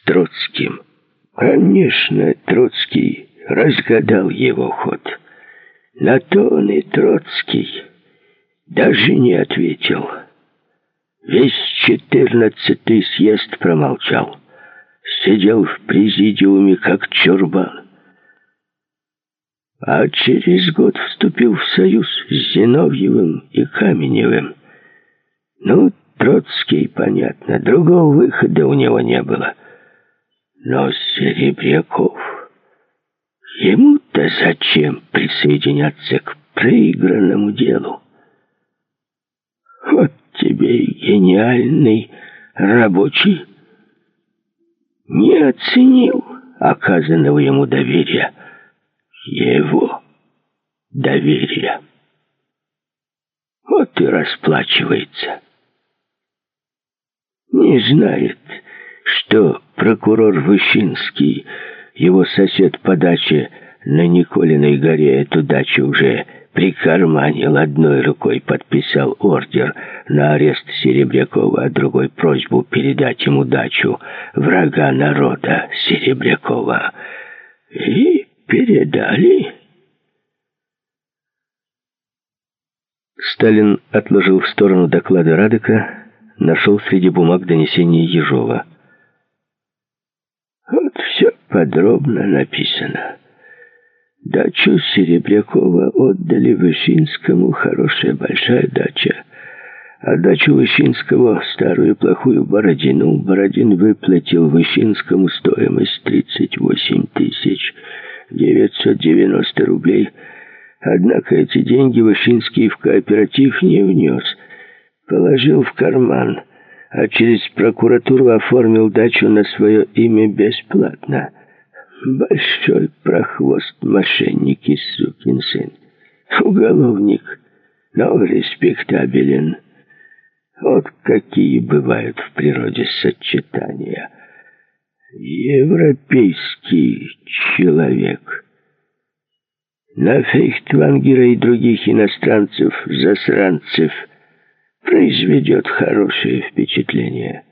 Троцким. Конечно, Троцкий разгадал его ход. На то он и Троцкий. Даже не ответил. Весь 14-й съезд промолчал. Сидел в президиуме, как чурбан. А через год вступил в союз с Зиновьевым и Каменевым. Ну, Троцкий, понятно, другого выхода у него не было. Но Серебряков... Ему-то зачем присоединяться к проигранному делу? Вот тебе и гениальный рабочий. Не оценил оказанного ему доверия. Его доверия. Вот и расплачивается. Не знает, что прокурор Вышинский, его сосед по даче на Николиной горе, эту дачу уже прикарманил, одной рукой подписал ордер на арест Серебрякова, а другой просьбу передать ему дачу врага народа Серебрякова. И передали. Сталин отложил в сторону доклады Радека, нашел среди бумаг донесение Ежова. Вот все подробно написано. Дачу Серебрякова отдали Вышинскому, хорошая большая дача. А дачу Вышинского, старую плохую Бородину, Бородин выплатил Вышинскому стоимость 38 990 рублей. Однако эти деньги Вышинский в кооператив не внес. Положил в карман, а через прокуратуру оформил дачу на свое имя бесплатно. Большой прохвост, мошенник и сукин сын. Уголовник, но респектабелен. Вот какие бывают в природе сочетания. Европейский человек. На Фейхтвангера и других иностранцев-засранцев произведет хорошее впечатление.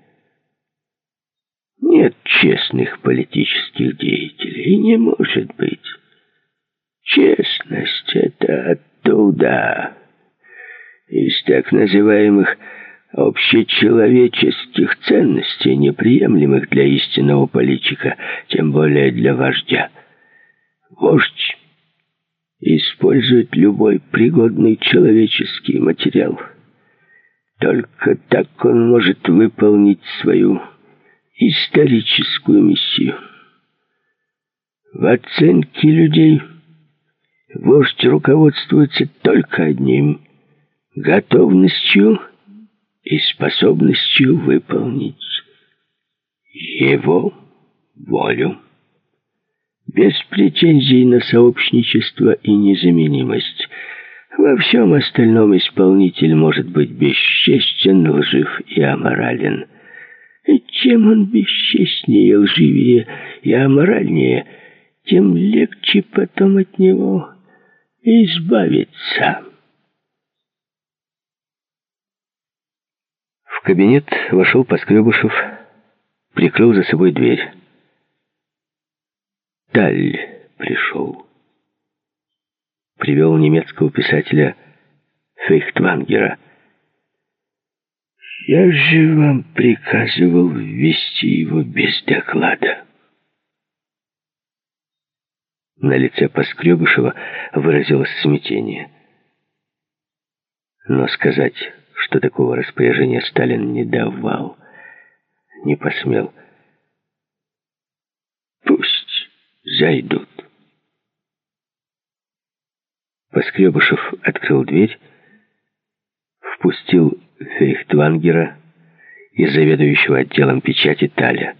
Нет честных политических деятелей, не может быть. Честность — это оттуда, из так называемых общечеловеческих ценностей, неприемлемых для истинного политика, тем более для вождя. Вождь использует любой пригодный человеческий материал. Только так он может выполнить свою историческую миссию. В оценке людей вождь руководствуется только одним — готовностью и способностью выполнить его волю. Без претензий на сообщничество и незаменимость. Во всем остальном исполнитель может быть бесчестен, лжив и аморален. И чем он бесчестнее, лживее и аморальнее, тем легче потом от него избавиться. В кабинет вошел Поскребышев, прикрыл за собой дверь. Таль пришел. Привел немецкого писателя Фейхтвангера. Я же вам приказывал ввести его без доклада. На лице Поскребышева выразилось смятение. Но сказать, что такого распоряжения Сталин не давал, не посмел. Пусть зайдут. Поскребышев открыл дверь, впустил Фейхтвангера и заведующего отделом печати Таля.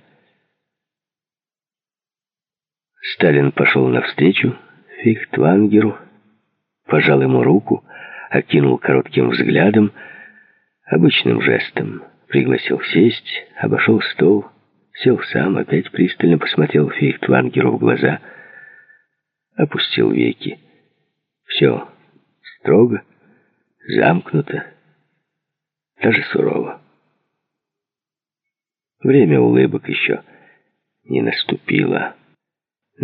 Сталин пошел навстречу Фейхтвангеру, пожал ему руку, окинул коротким взглядом, обычным жестом пригласил сесть, обошел стол, сел сам, опять пристально посмотрел Фейхтвангеру в глаза, опустил веки. Все строго, замкнуто, даже сурово. Время улыбок еще не наступило.